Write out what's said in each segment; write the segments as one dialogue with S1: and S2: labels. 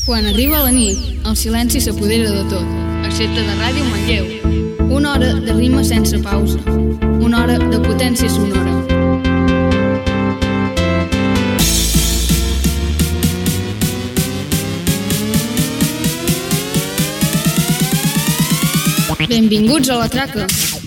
S1: Quan arriba la nit, el silenci s'apodera de tot, excepte de Ràdio Manlleu. Una hora de rima sense pausa. Una hora de potència sonora. Benvinguts a La Traca.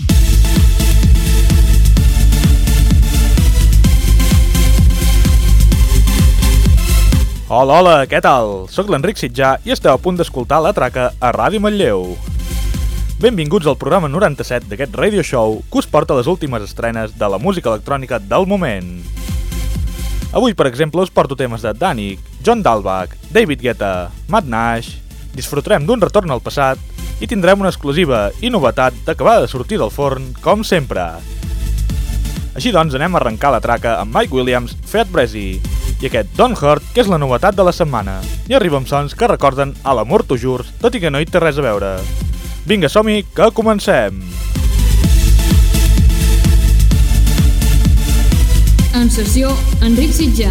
S2: Hola, hola, què tal? Soc l'Enric Sitjà i esteu a punt d'escoltar La Traca a Ràdio Manlleu. Benvinguts al programa 97 d'aquest radio show que us porta les últimes estrenes de la música electrònica del moment. Avui, per exemple, us porto temes de Danik, John Dalbach, David Guetta, Matt Nash, disfrutarem d'un retorn al passat i tindrem una exclusiva i novetat d'acabada de sortir del forn, com sempre. Així doncs, anem a arrencar la traca amb Mike Williams, Feat Brezzy, i aquest Don't Hurt, que és la novetat de la setmana. I arriba amb sons que recorden a l'amor t'ho jurs, tot i que no hi té res a veure. Vinga, som-hi, que comencem!
S1: En sessió, Enric Sitjà.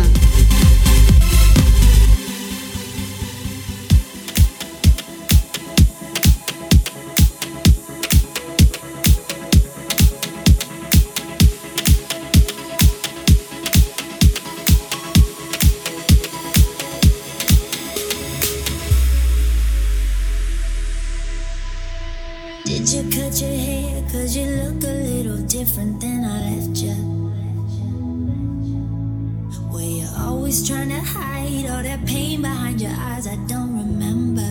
S3: Did you cut your hair? Cause you look a little different than I left you. Were you always trying to hide all that pain behind your eyes? I don't remember.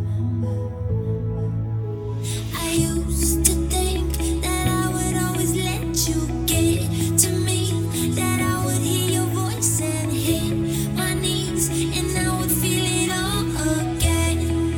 S3: I used to think that I would always let you get to me, that I would hear your voice and hit my knees, and I would feel it all again,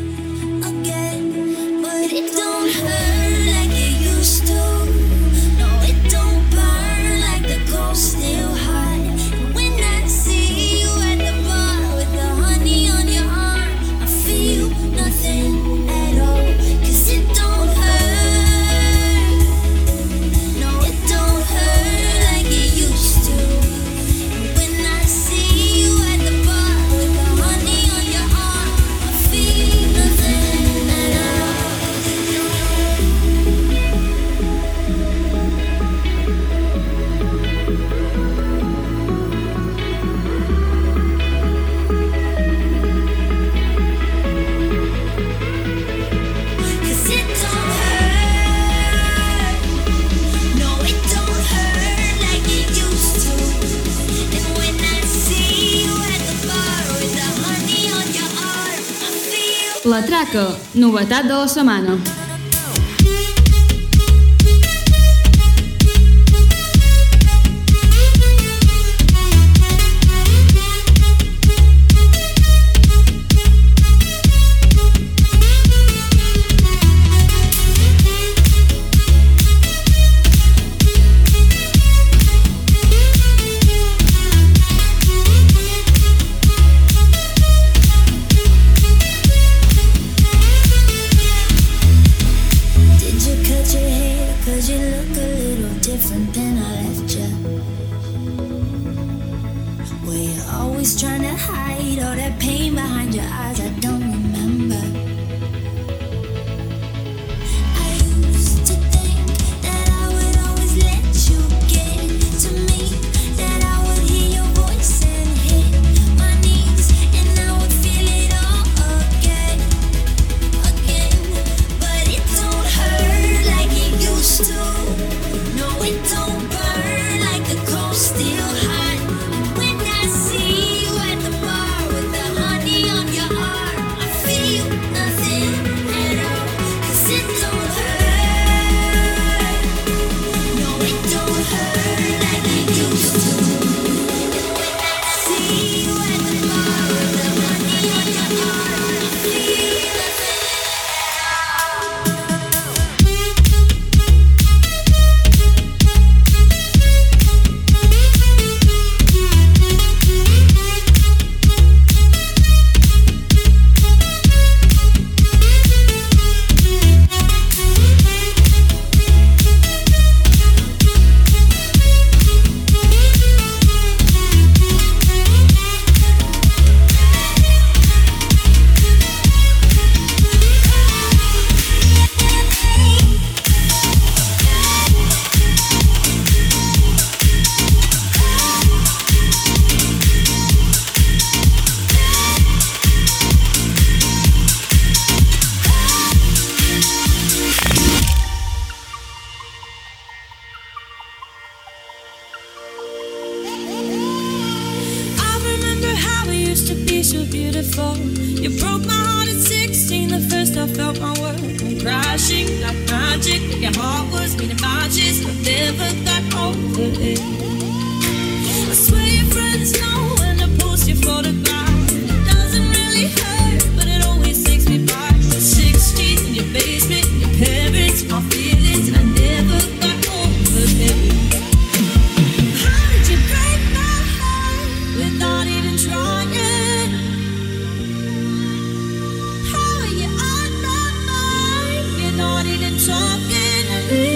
S3: but it don't hurt like it used to. No, it don't burn like the cold still hot. And when I see you at the bar with the honey on your arm, I feel nothing at all. Cause it don't hurt. No, it don't hurt like it used to. And when I see you at the bar with the honey on your arm, I feel nothing at all. Cause it don't hurt. No, it don't hurt like it used to. And when I see you at the bar with the honey on your arm, I feel.
S1: La Traca, novetat de la setmana.
S4: before. You broke my heart at 16, the first I felt my world come crashing like magic. Your heart was made of matches, I never got over it. I swear your friends know when I post your photograph. It doesn't really hurt, but it always takes me back to 16 in your basement, your parents, my feelings, and I never got over it. How did you break my heart without even trying? How are you on my mind? You're not even talking to me.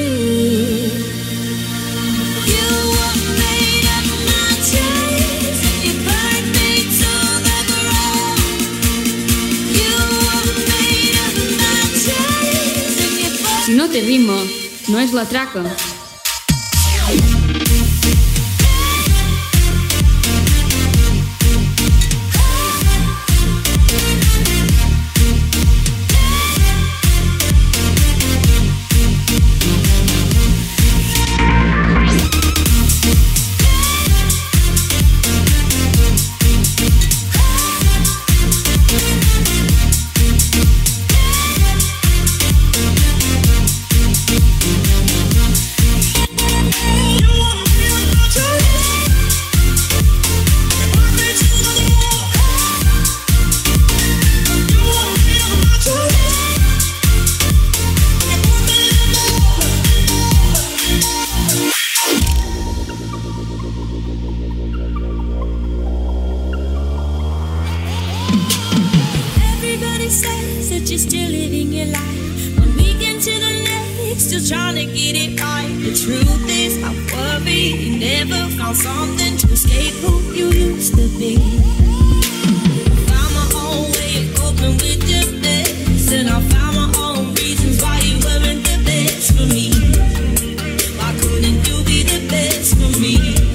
S4: You were made of matches, you burned me to the ground. You were made of matches, and you burned.
S1: Si no té ritme, no és la traca.
S4: Everybody says that you're still living your life. One weekend to the next, still trying to get it right. The truth is, I worry you never found something to escape who you used to be. Found my own way of coping with your best, and I found my own reasons why you weren't the best for me. Why couldn't you be the best for me?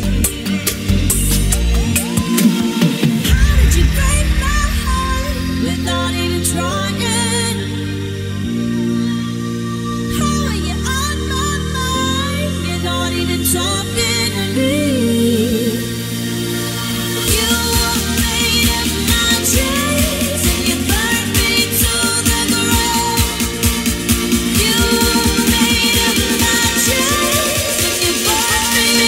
S4: How did you break my heart without even trying? How are you on my mind? You're not even talking to me. You were made of matches, and you burned me to the ground. You were made of matches, and you burned me.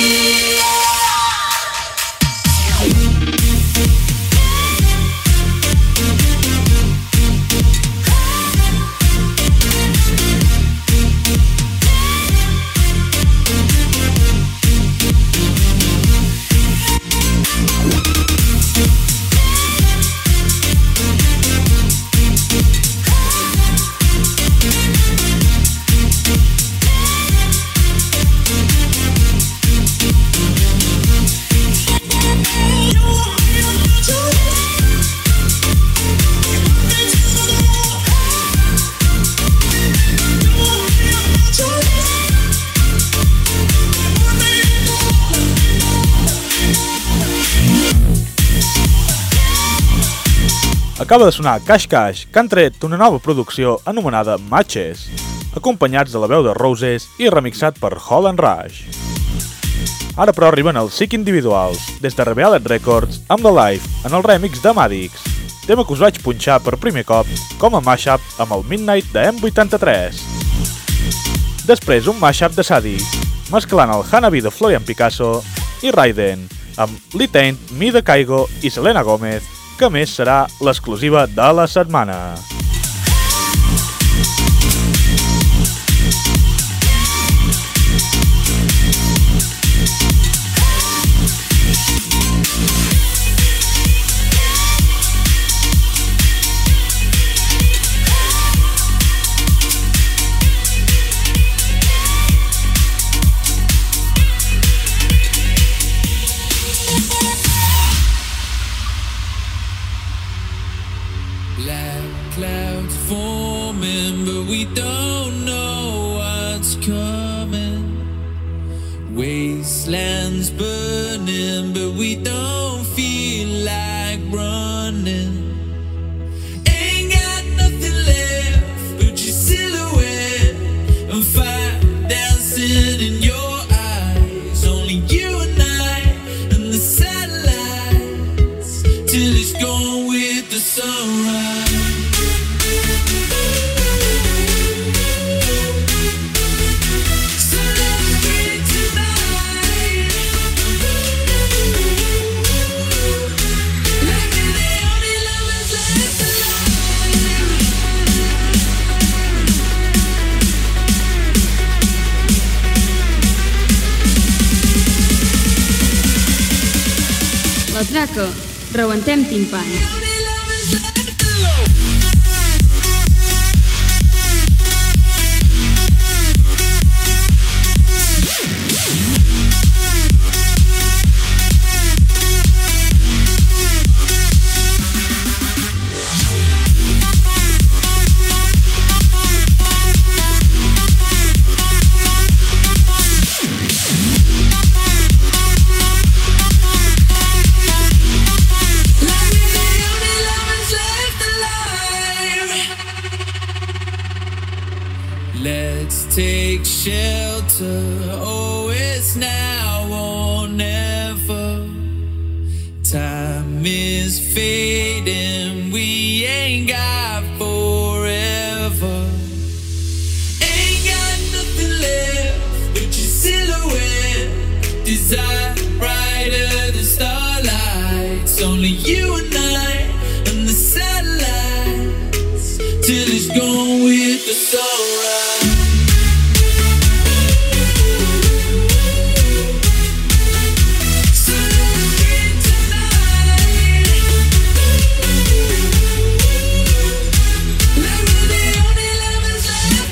S2: Acaba de sonar Cash Cash, que han tret una nova producció anomenada Matches, acompanyats de la veu de Roses i remixat per Hall and Rush. Ara però arriben els Sick Individuals, des de Rebellion Records, amb The Life, en el remix de Madix, tema que us vaig punxar per primer cop com a mashup amb el Midnight de M83. Després un mashup de Sadie, mesclant el Hanabi de Florian Picasso i Raiden, amb Lit Ain't Me de Kygo i Selena Gomez, que a més serà l'exclusiva de la setmana.
S5: Black clouds forming, but we don't know what's coming. Wastelands burning, but we don't feel like running. Ain't got nothing left but your silhouette and fire dancing in your eyes. Only you and I and the satellites till it's gone with the sun. sunrise. So let's get it tonight. Like we're the only lovers left alive.
S1: La traca. Rebentem timpans.
S5: Only lovers left alone. Like we're the only lovers left alive. Let's take shelter. Oh, it's now or never. Time is fading. We ain't got forever. Ain't got nothing left but your silhouette. Desire brighter than starlight. It's only you and I and the satellites till it's gone with the sunrise. So let's get tonight. Like we're the only lovers left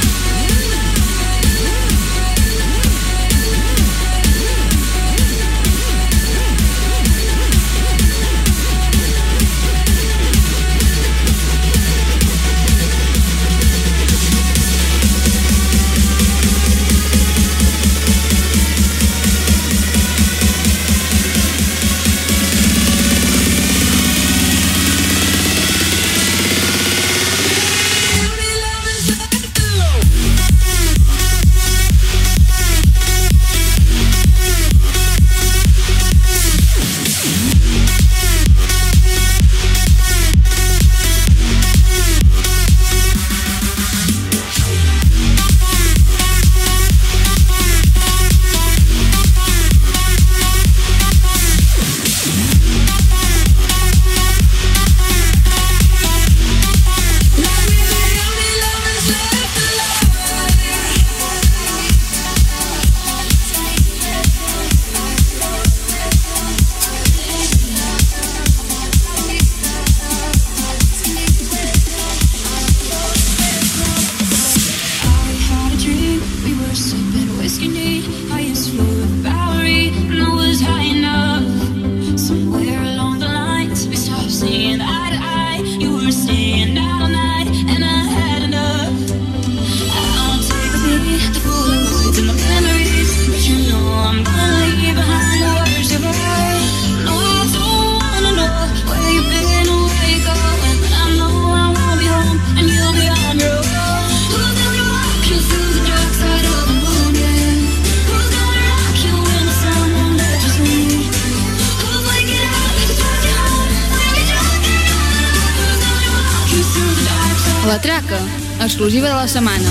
S1: La traca, exclusiva de la setmana.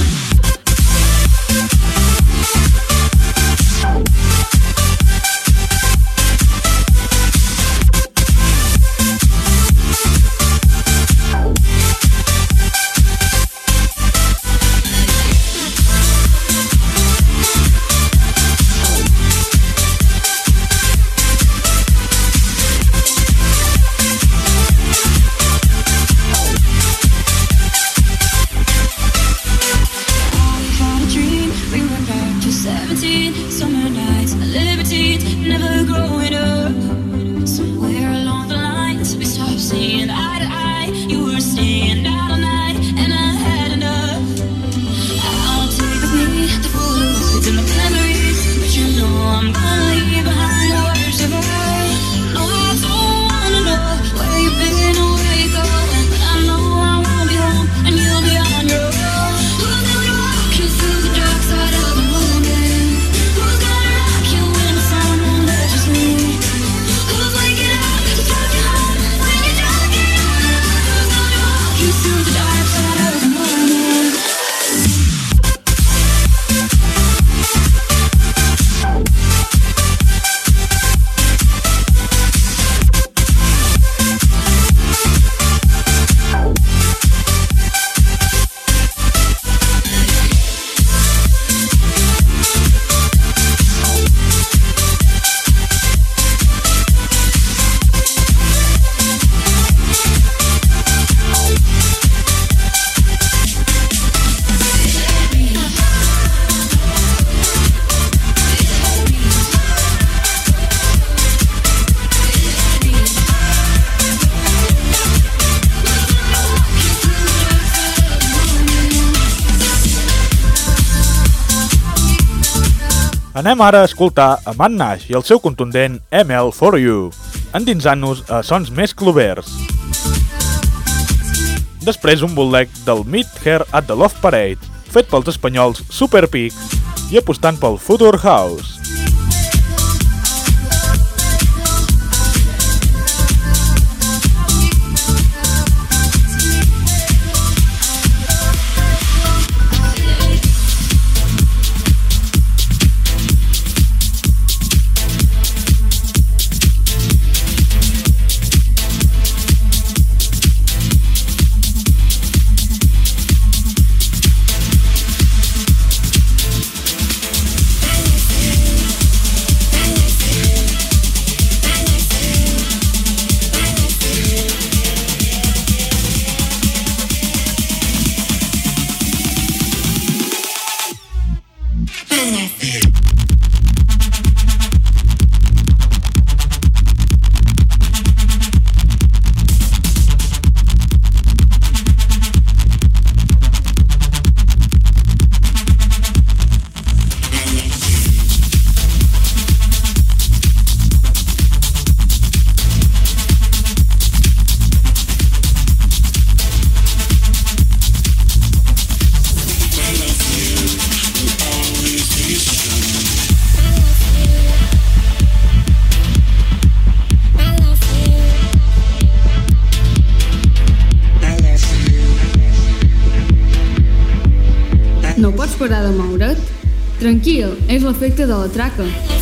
S2: Anem ara a escoltar a Matt Nash i el seu contundent ML for You, endinsant-nos a sons més clovers. Després un bootleg del Meet Her at the Love Parade, fet pels espanyols Super Peak i apostant pel Future House.
S1: No pots parar de moure't? Tranquil, és l'efecte de la traca.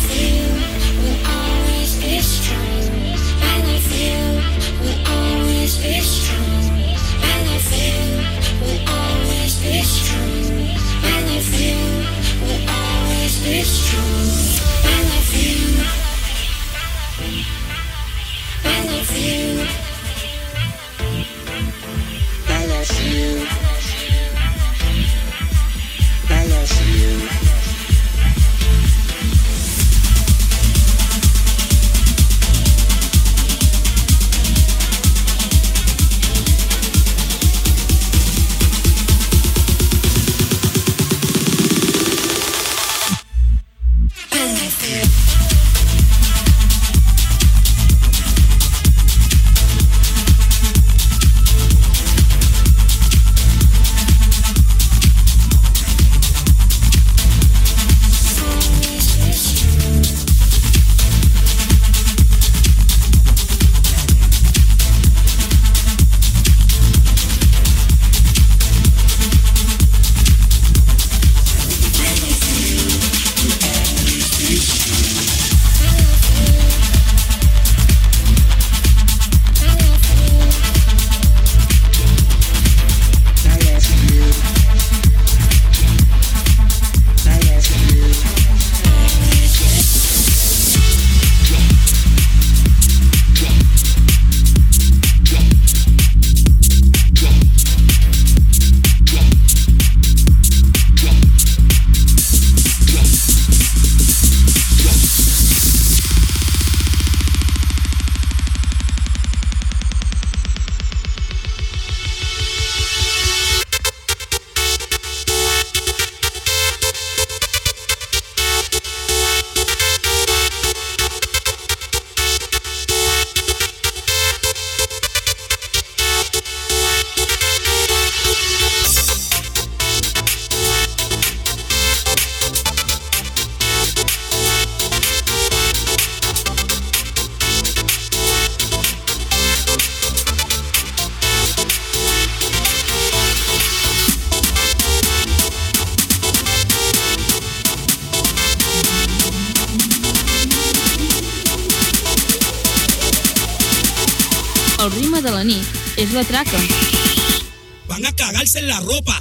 S1: El ritme de la nit és la traca.
S6: Van a cagarse en la ropa.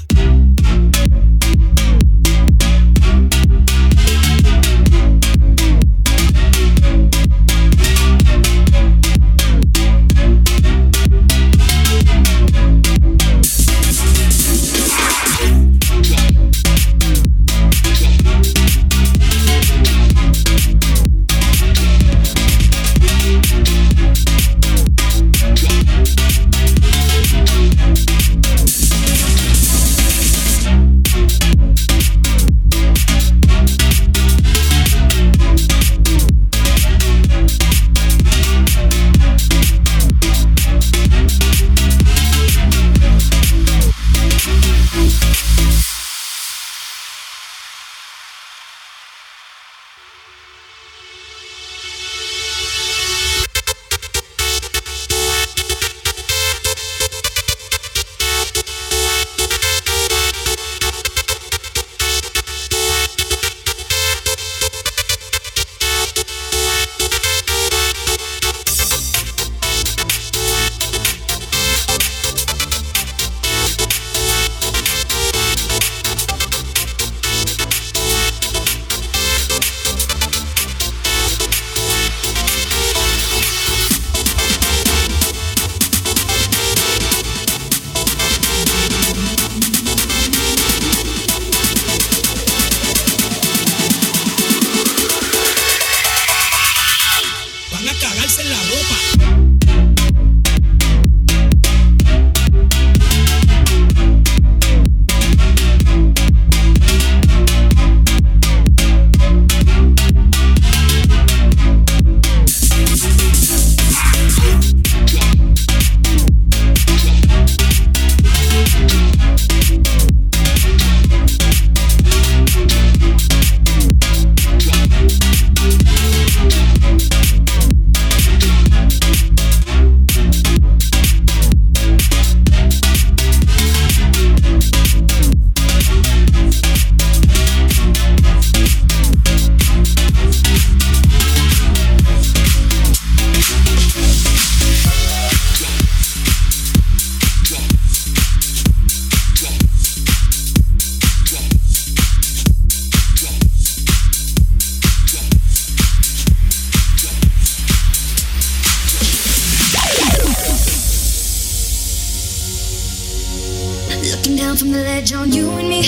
S3: down from the ledge on you and me.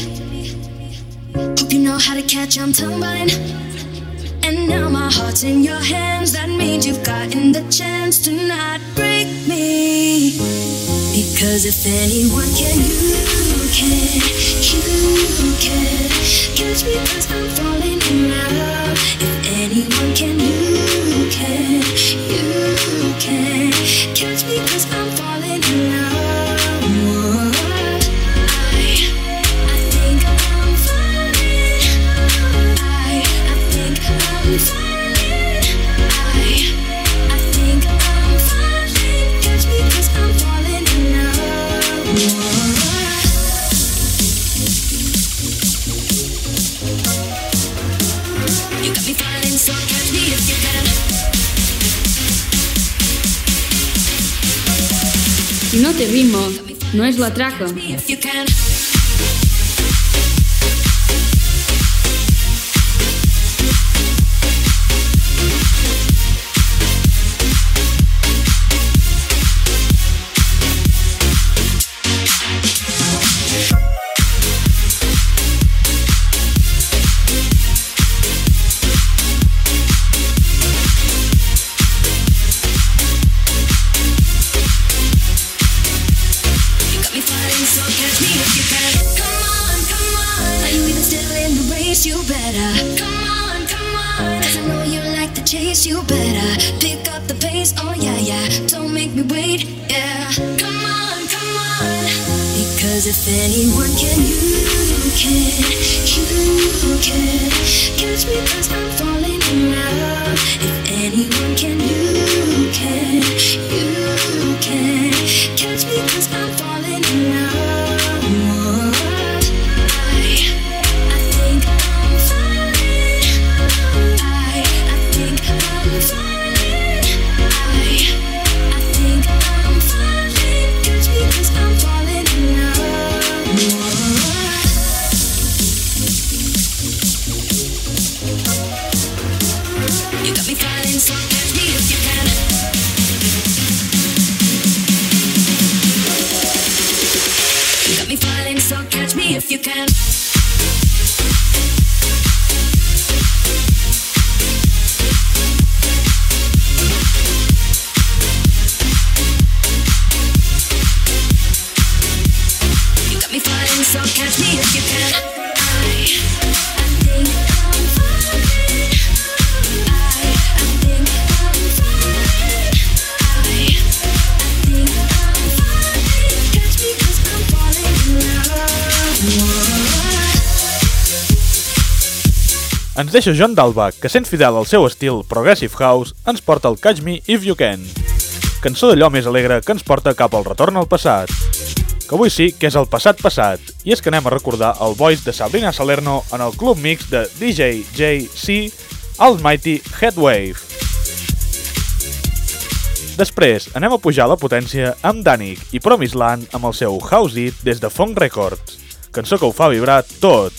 S3: Hope you know how to catch, I'm tumbling. And now my heart's in your hands. That means you've gotten the chance to not break me. Because if anyone can, you can. You can catch me 'cause I'm falling in love. If anyone can, you can. You can catch me 'cause I'm falling in love. I think I'm falling. I think I'm falling. I think I'm falling. Catch me 'cause I'm falling in love. You got me falling, so catch me if you can.
S1: Si no té ritme, no és la traca.
S3: If you can. You better come on, 'cause I know you like the chase. You better pick up the pace. Oh yeah, yeah. Don't make me wait. Yeah, come on. Because if anyone can, you can. You can catch me 'cause I'm falling in love. If anyone can, you can. You can catch me 'cause I'm falling in love. If you can. You got me falling, so catch me if you can. I think I'm falling. I think I'm falling. I think I'm falling. Catch me 'cause I'm falling in love.
S2: Ens deixa John Dalbach, que sent fidel al seu estil Progressive House, ens porta el Catch Me If You Can, cançó d'allò més alegre que ens porta cap al retorn al passat. Que avui sí que és el passat, i és que anem a recordar el voice de Sabrina Salerno en el club mix de DJ JC Almighty Headwave. Després anem a pujar la potència amb Danik i Promised Land amb el seu House It des de Funk Records, cançó que ho fa vibrar tot.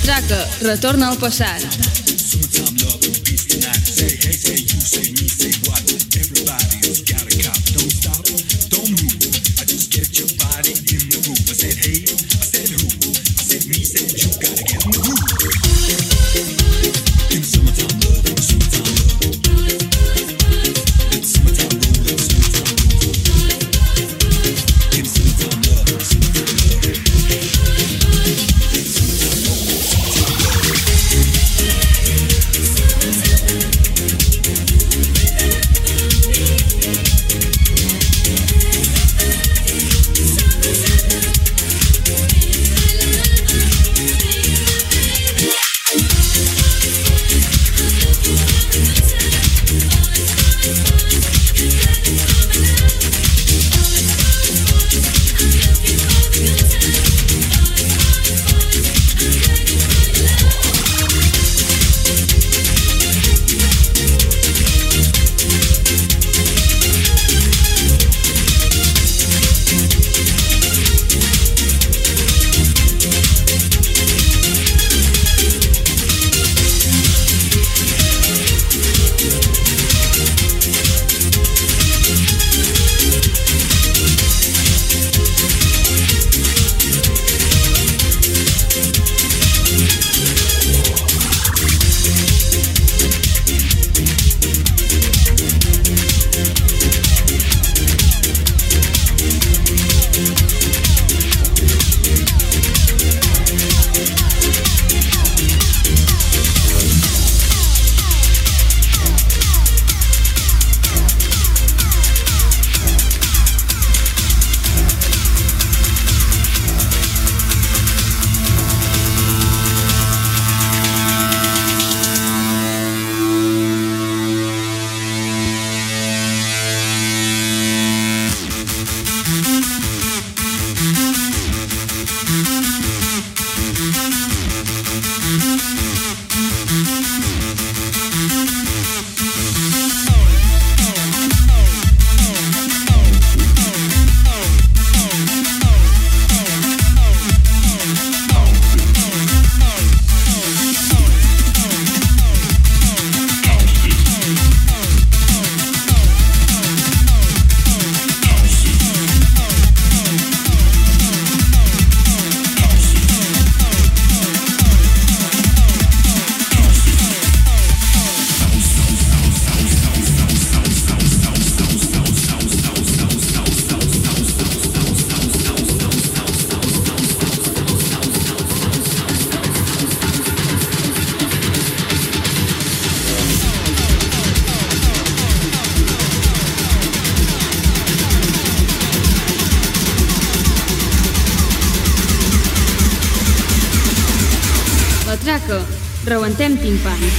S1: traca retorna al passat. Traca, rebentem timpans.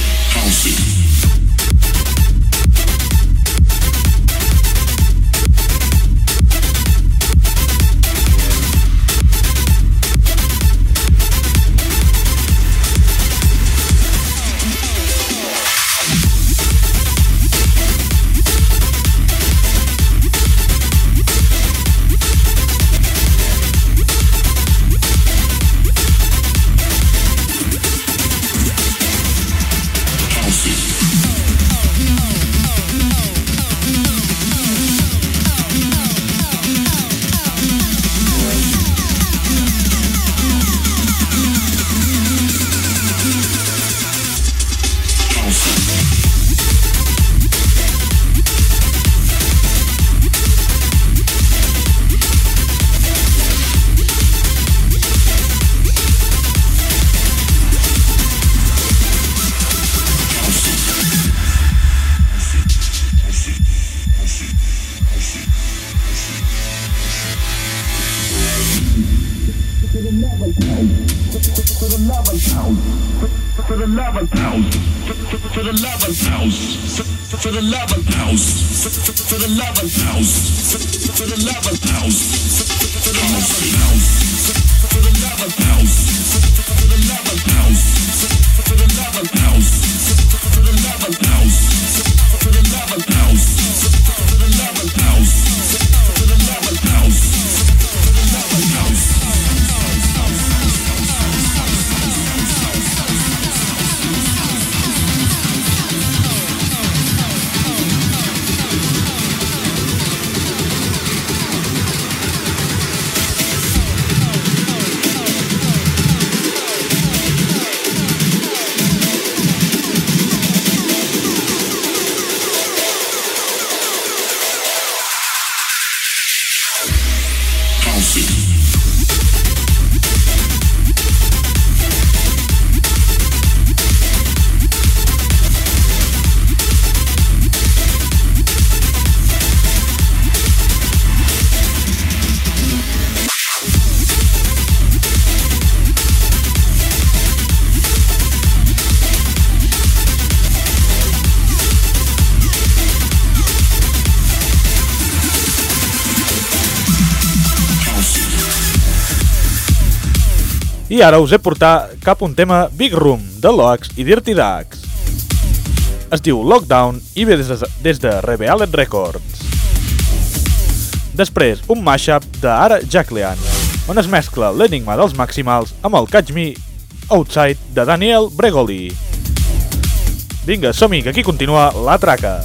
S2: I ara us he portat cap un tema Big Room, de Loax i Dirty Ducks. Es diu Lockdown i ve des de Revealed Records. Després, un mashup d'Ara Jacquelian, on es mescla l'enigma dels Maximals amb el Catch Me Outside de Daniel Bregoli. Vinga, som-hi, que aquí continua la traca.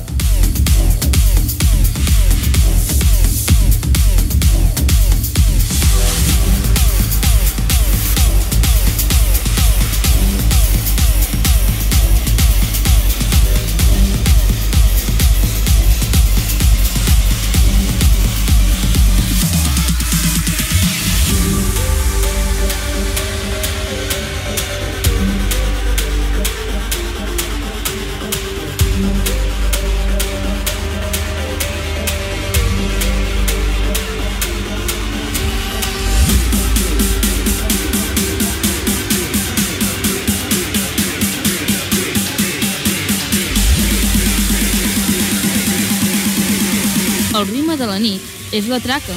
S1: El ritme de la nit és la traca.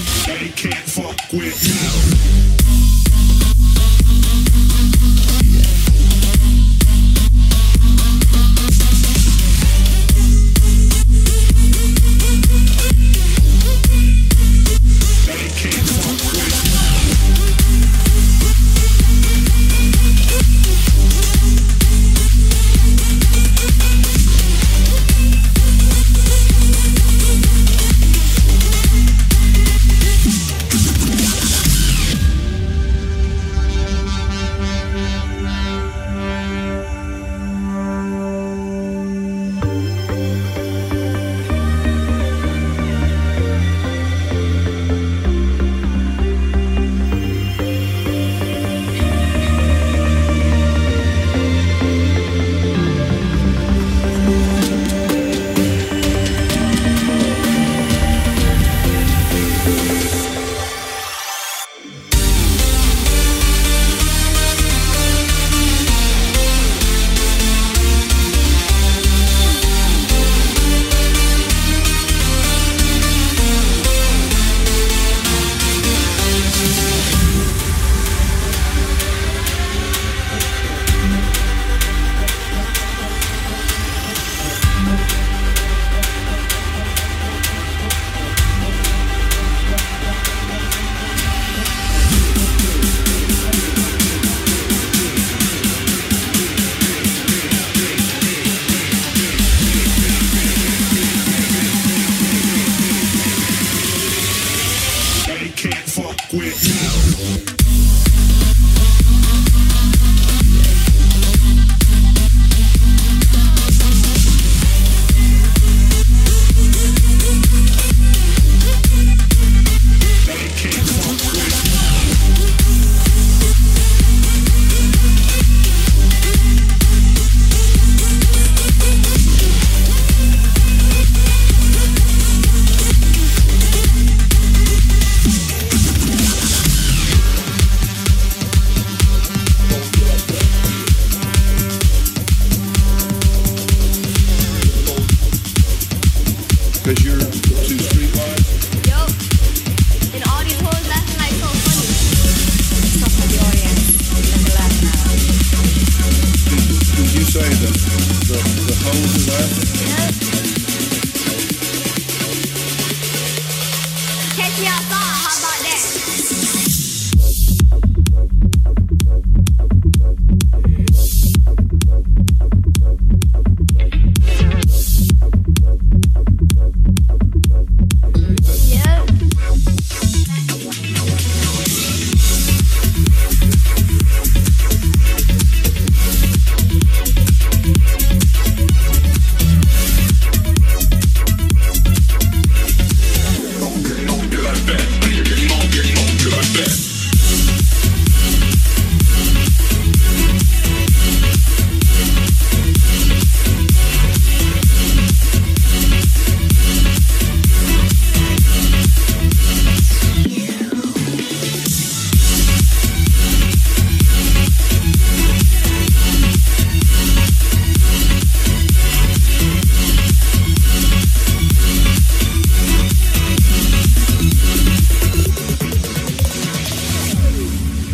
S7: Don't do like that.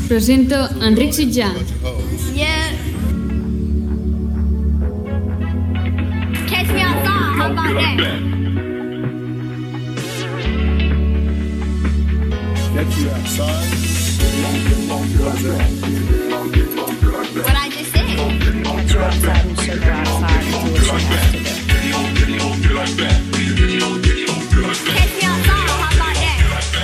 S1: presenta Enric Sitjà.
S3: Yeah. Catch me outside, how about that?
S7: Get you outside.
S3: What I just said.
S8: Get you outside and shake her outside and do what she has to do.
S3: Catch me outside, how about that?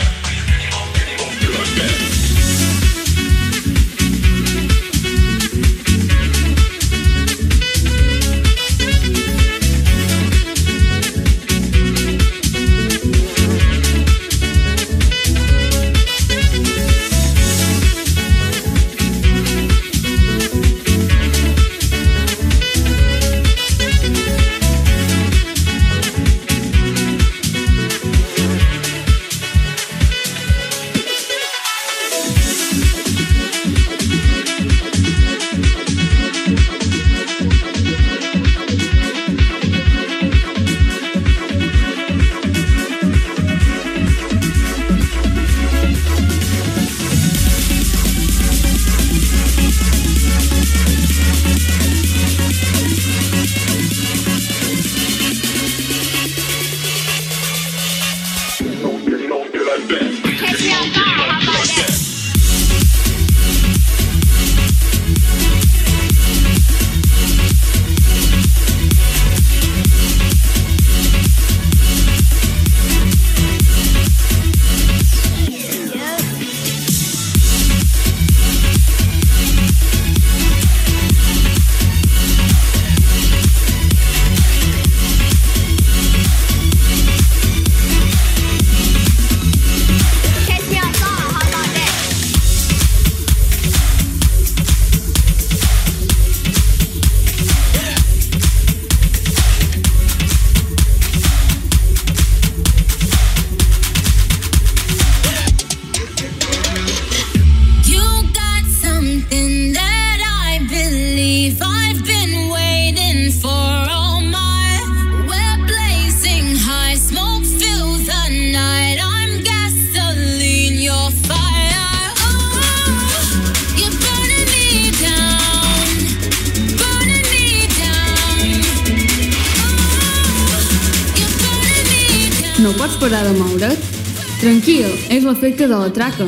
S1: No pots parar de moure't? Tranquil, és l'efecte de la traca.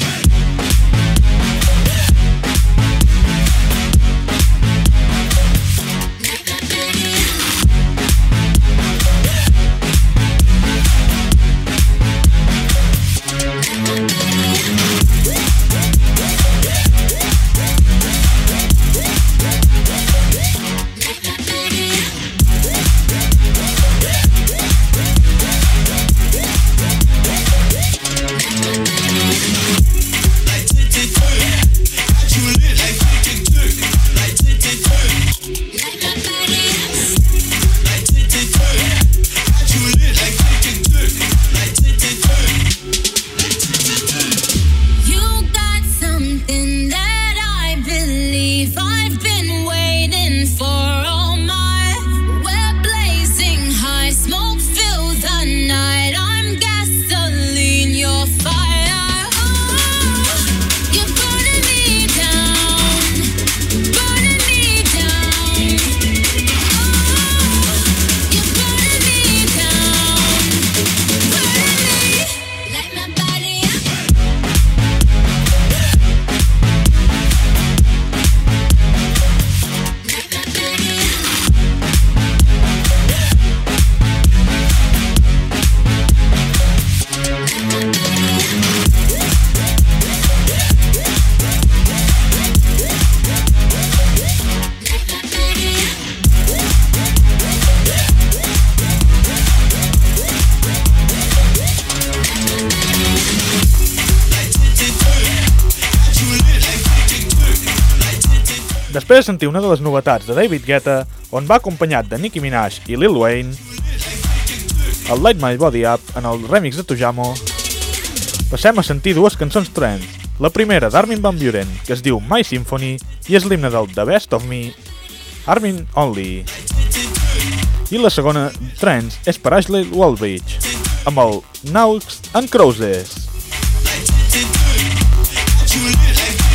S2: Després de sentir una de les novetats de David Guetta, on va acompanyat de Nicki Minaj i Lil Wayne, el Light My Body Up en el remix de Tujamo, passem a sentir dues cançons trance. La primera d'Armin van Buuren, que es diu My Symphony, i és l'himne del The Best of Me, Armin Only. I la segona trance és per Ashley Wallbridge, amb el Noughts and Crozes.
S5: You lit like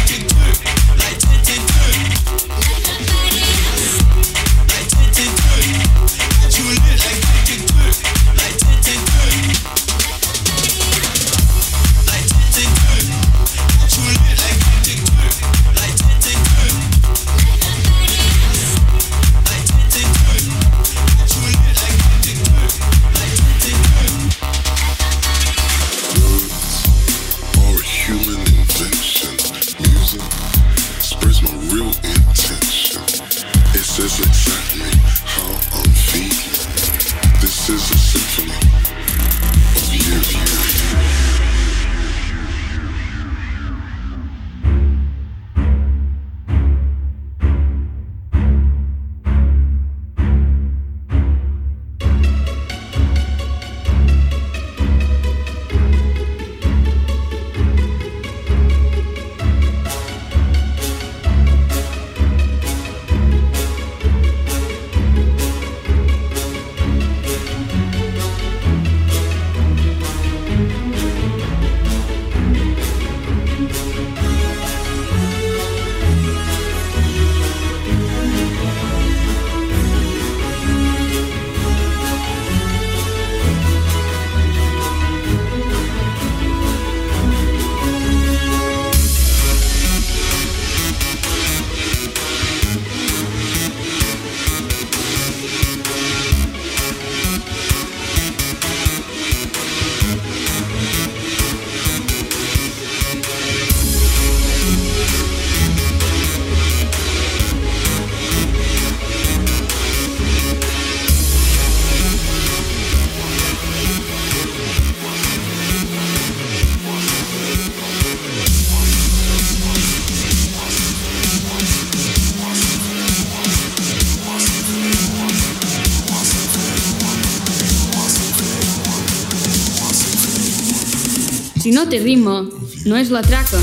S1: Si no té rima, no és la traca.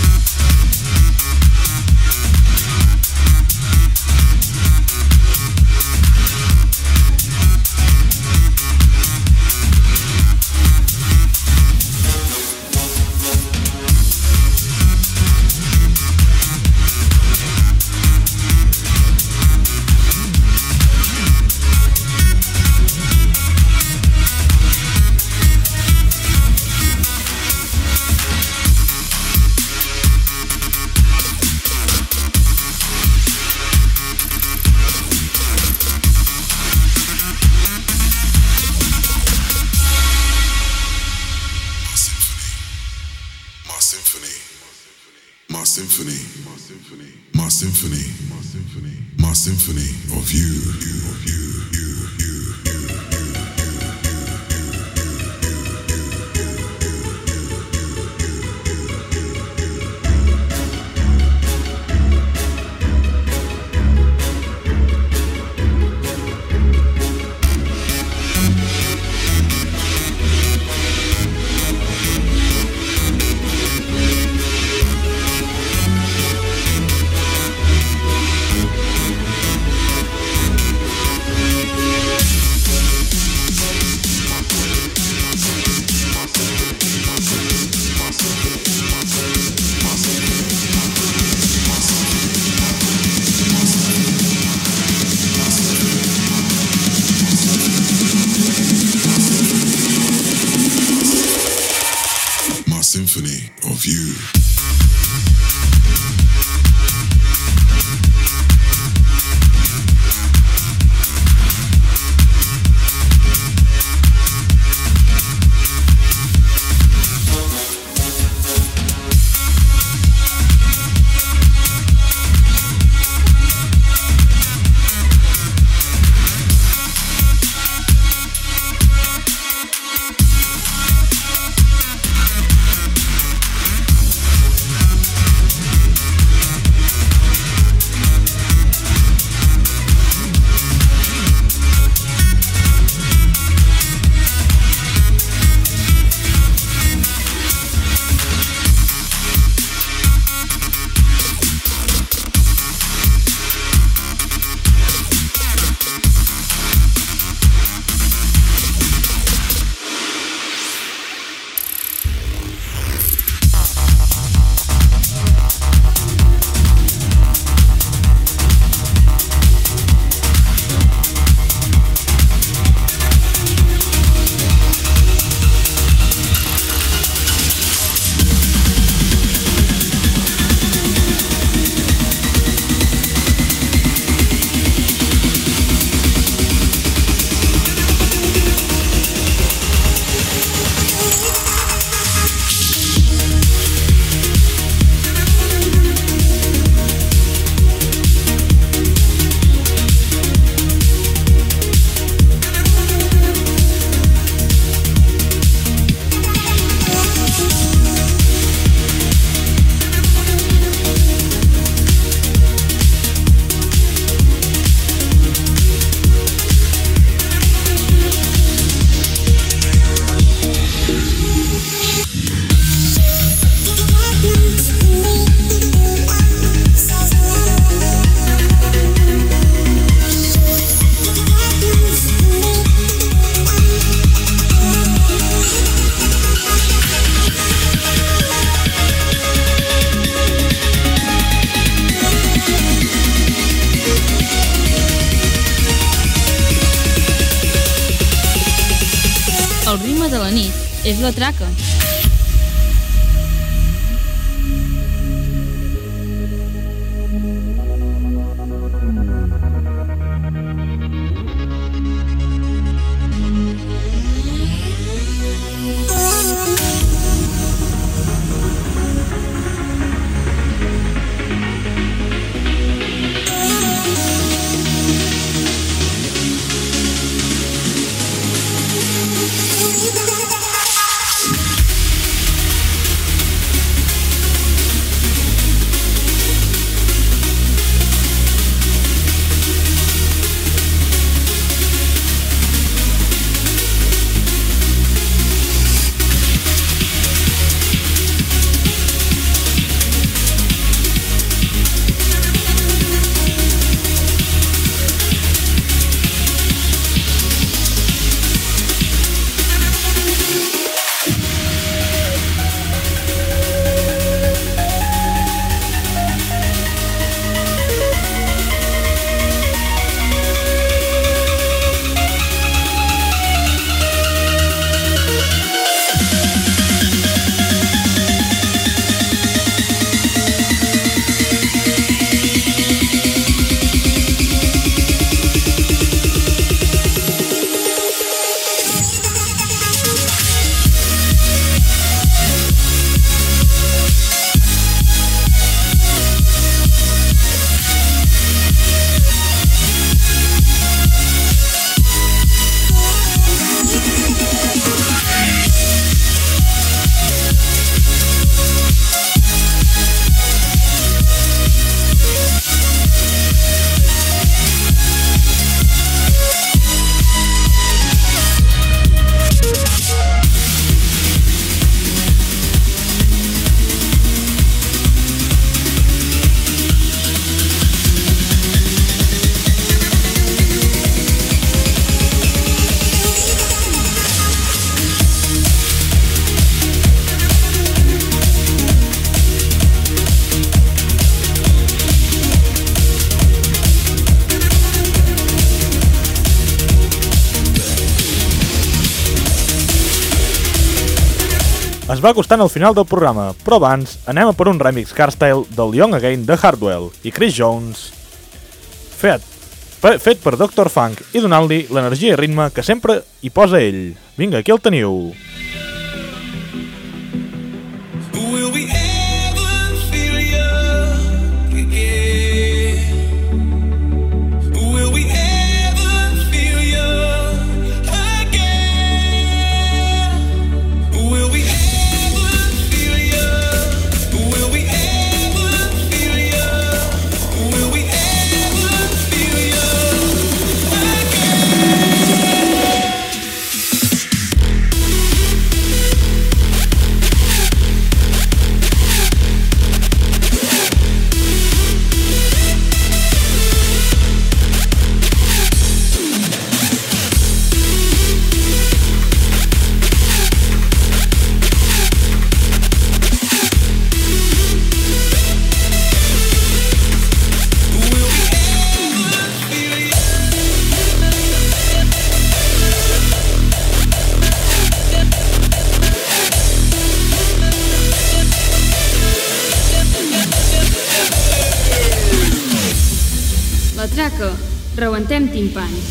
S9: My symphony of you. Symphony of you.
S1: El ritme de la nit és la traca.
S2: Es va acostant al final del programa, però abans anem a per un remix hardstyle del Young Again de Hardwell i Chris Jones, fet per Dr. Funk i donant-li l'energia i ritme que sempre hi posa ell. Vinga, aquí el teniu.
S5: Will we ever feel young again? Will we ever feel young again? Will we ever feel young? Will we ever feel young? Will we ever feel young
S1: La traca, rebentem timpans.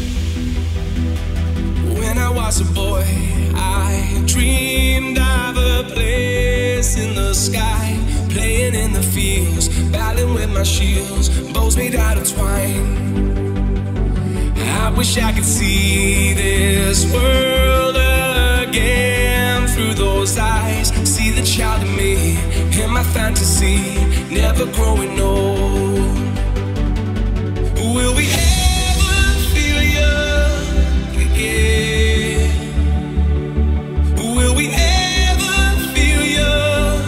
S5: When I was a boy, I dreamed of a place in the sky, playing in the fields, battling with my shields, bows made out of twine. I wish I could see this world again through those eyes, see the child in me, in my fantasy, never growing old. Will we ever feel young again? Will we ever feel young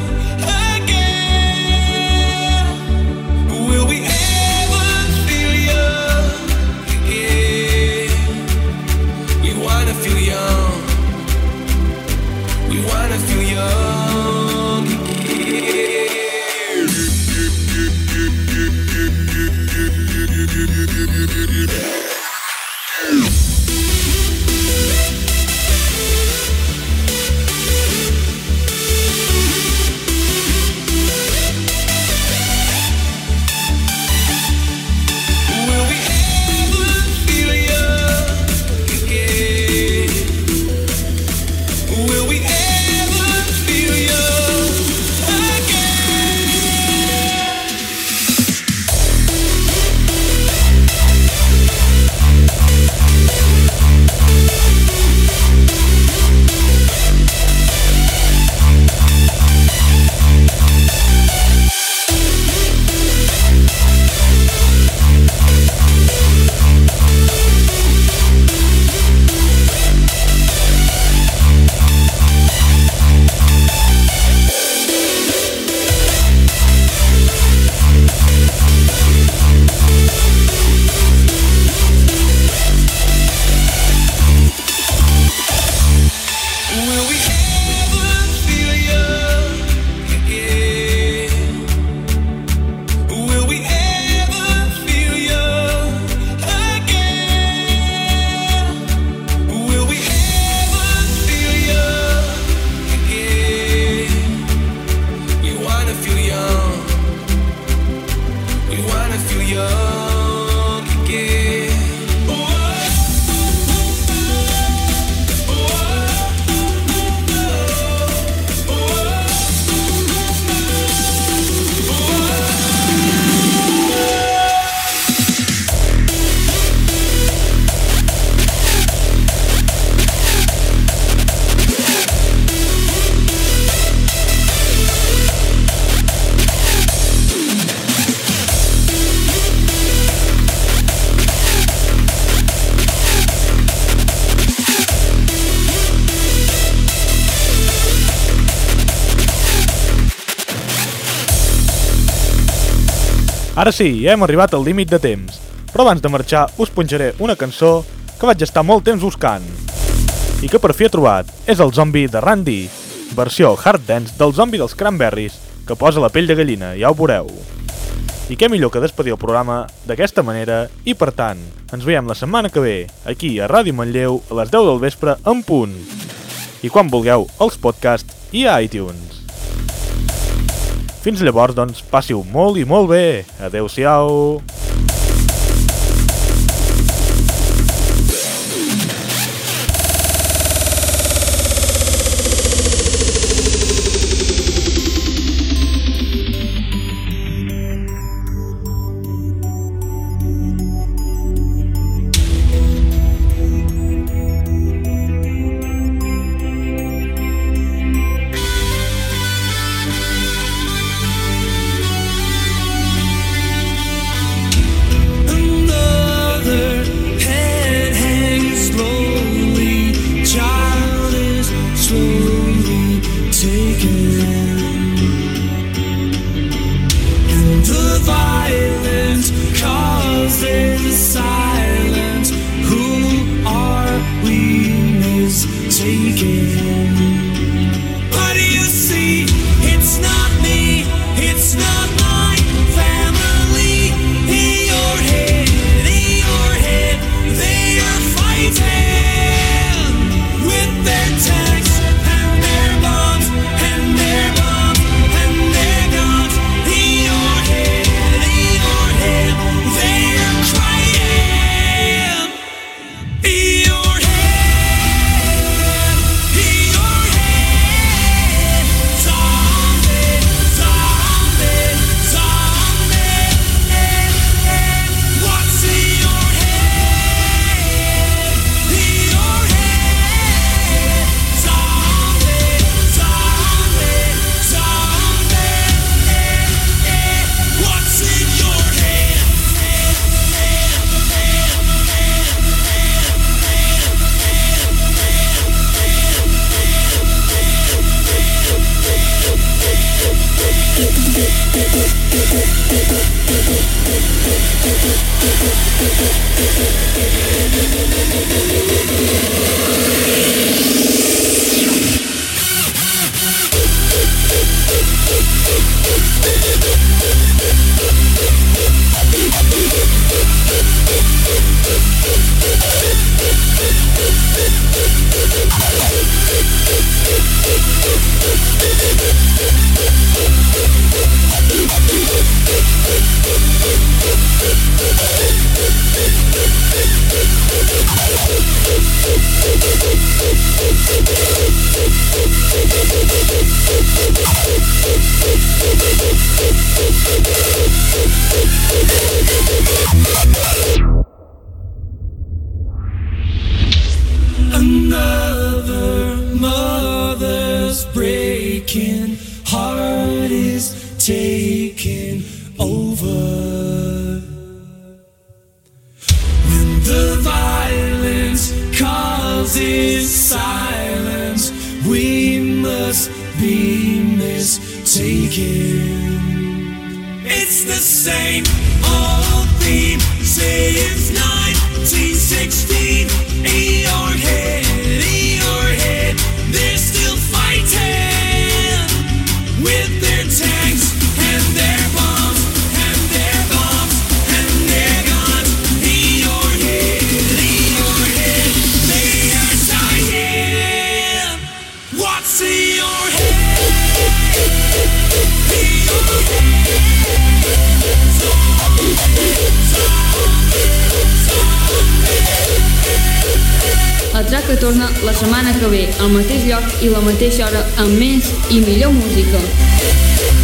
S5: again? Will we ever feel young again? We wanna feel young. We wanna feel young again. Will we ever feel young again? Will we ever feel young again? Will we ever feel young again? Will we ever feel young again? Will we ever feel young again? We wanna feel young. We wanna feel young again.
S2: Ara sí, ja hem arribat al límit de temps, però abans de marxar us punxaré una cançó que vaig estar molt temps buscant i que per fi he trobat. És el Zombie de Randy, versió hard dance del Zombie dels Cranberries, que posa la pell de gallina, ja ho veureu. I què millor que despedir el programa d'aquesta manera, i per tant, ens veiem la setmana que ve, aquí a Ràdio Manlleu, a les 10 del vespre en punt. I quan vulgueu, els podcasts i a iTunes. Fins llavors, doncs, passi-ho molt i molt bé. Adeu-siau.
S5: It's the same old theme. Say it's 1916. Eorhead, they're still fighting with their tanks and their bombs and their bombs and their guns. Eorhead, they are dying. What's in your head?
S1: El Traca torna la setmana que ve, al mateix lloc i la mateixa hora, amb més i millor música.